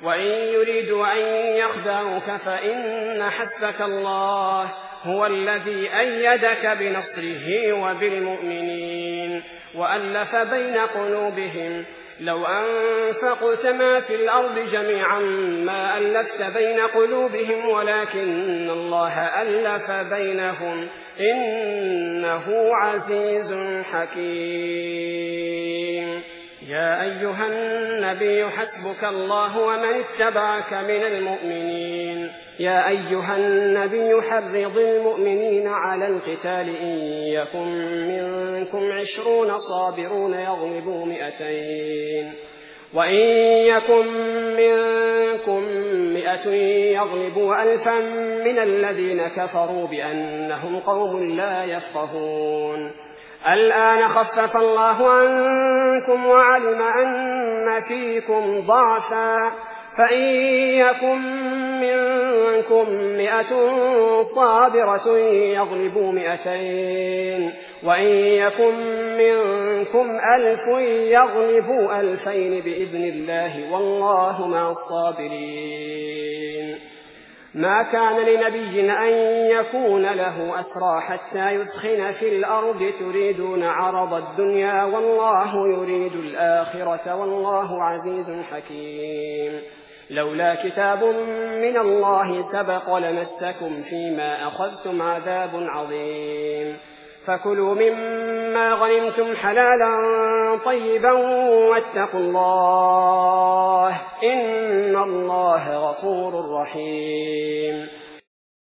وإن يريدوا أن يخدعوك فإن حسبك الله هو الذي أيدك بنصره وبالمؤمنين وألف بين قلوبهم لو أنفقت ما في الأرض جميعا ما ألفت بين قلوبهم ولكن الله ألف بينهم إنه عزيز حكيم. يا أيها النبي حسبك الله ومن اتبعك من المؤمنين. يا أيها النبي حرض المؤمنين على القتال إن يكن منكم 20 صابرون يغلبوا 200 وإن يكن منكم 100 يغلبوا 1000 من الذين كفروا بأنهم قوم لا يفقهون. الآن خفف الله عنكم وعلم أن فيكم ضعفا فإن يكن منكم 100 صابرة يغلبوا 200 وإن يكن منكم 1000 يغلبوا 2000 بإذن الله والله مع الصابرين. ما كان لنبي أن يكون له أسرى حتى يدخن في الأرض تريدون عرض الدنيا والله يريد الآخرة والله عزيز حكيم. لولا كتاب من الله سبق لمسكم فيما أخذتم عذاب عظيم. فكلوا مما غنمتم حلالا طيبا واتقوا الله إن الله غفور رحيم.